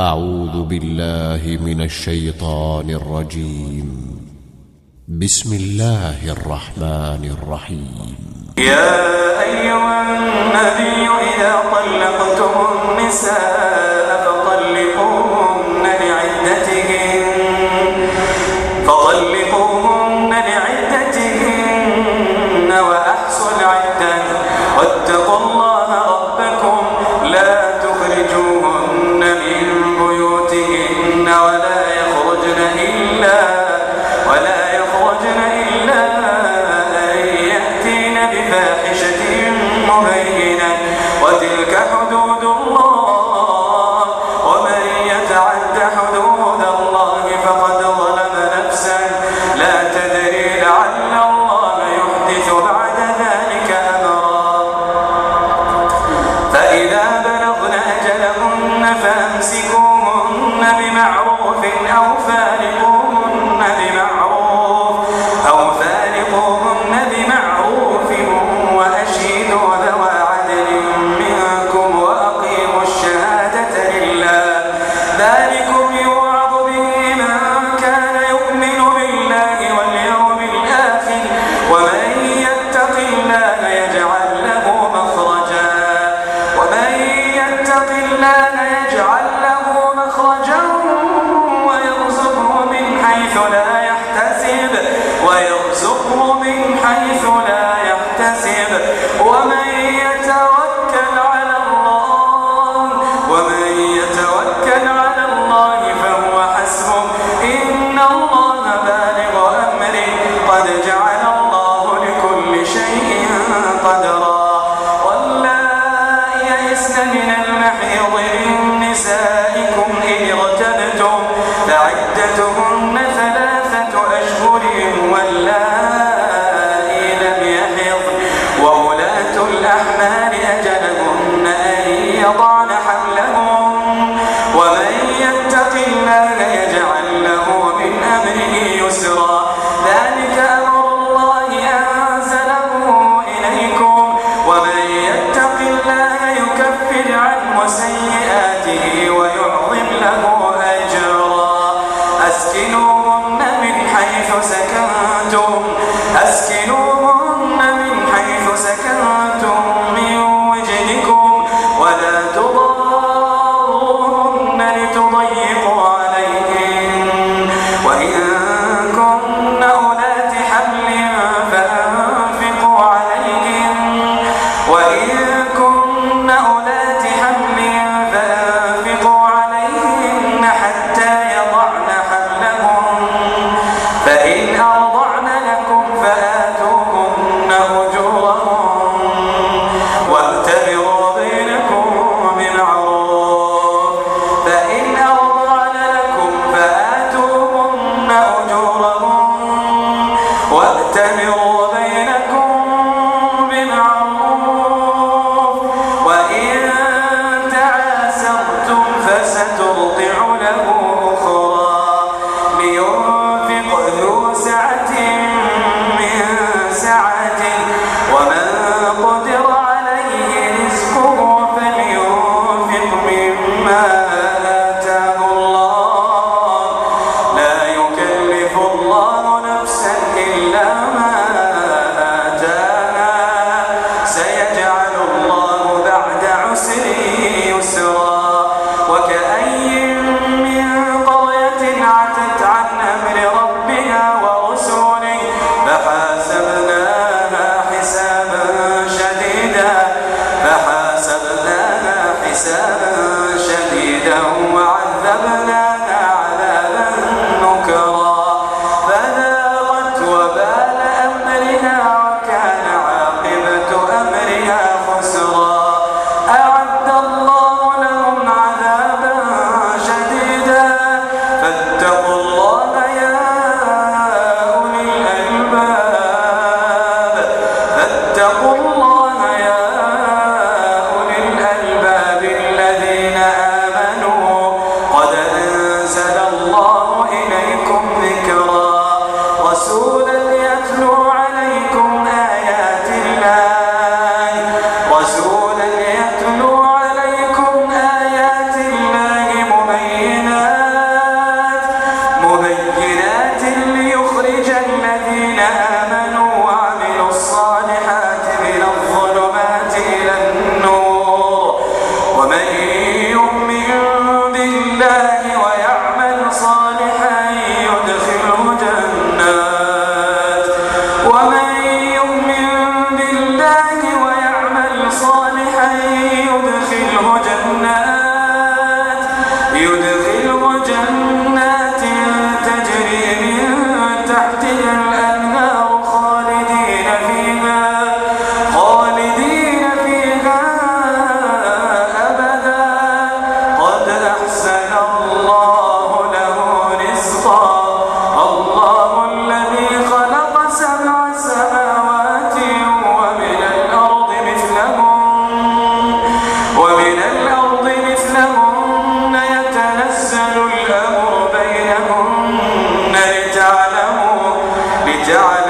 أعوذ بالله من الشيطان الرجيم. بسم الله الرحمن الرحيم. يا أيها النبي إذا طلقتم النساء فطلقوهن لعدتهن وأحصوا العدة واتقوا الله ربكم لا تخرجوهن من بيوتهن ولا يخرجن إلا أن يأتين بفاحشة مبينة وتلك حدود الله ومن يتعد حدود الله فقد ظلم نفسه لا تدري لعل الله يحدث بعد ذلك أمرا. فإذا بلغن أجلهن فأمسكوهن بمعروف أو فارقوهن بمعروف وأشهدوا ذوى عدل منكم وأقيموا الشهادة لله ذلكم يوعظ به من كان يؤمن بالله واليوم الآخر ومن يتق الله يجعل له مخرجا ويرزقه من حيث لا يحتسب ومن يتوكل على الله فهو حسبه إن الله بالغ أمره قد جعل الله لكل شيء قدرا. واللائي يئسن من المحيض من نسائكم إن ارتبتم فعدتهن 3 أشهر واللائي لم يحضن وأولاة الأحمال أجلهن أن يضعن حملهن ومن يتق الله يجعل له من أمره يسرا. ذلك أمر الله أنزله إليكم ومن يتق الله يكفر عنه سيئاته ويعظم له أجرا. أسكنوهن من حيث سكنتم من وجدكم ولا تضاروهن لتضيقوا عليهن وإن كن أولات حمل فأنفقوا عليهن بالله ويعمل صالحا يدخله جنات ومن يؤمن بالله ويعمل صالحا يدخله جنات تجري من تحتها الأنهار خالدين فيها أبدا قد أحسن الله له رزقا الله الذي خلق 7 سماوات ومن الأرض مثلهن يتنزل الأمر بينهن لتعلموا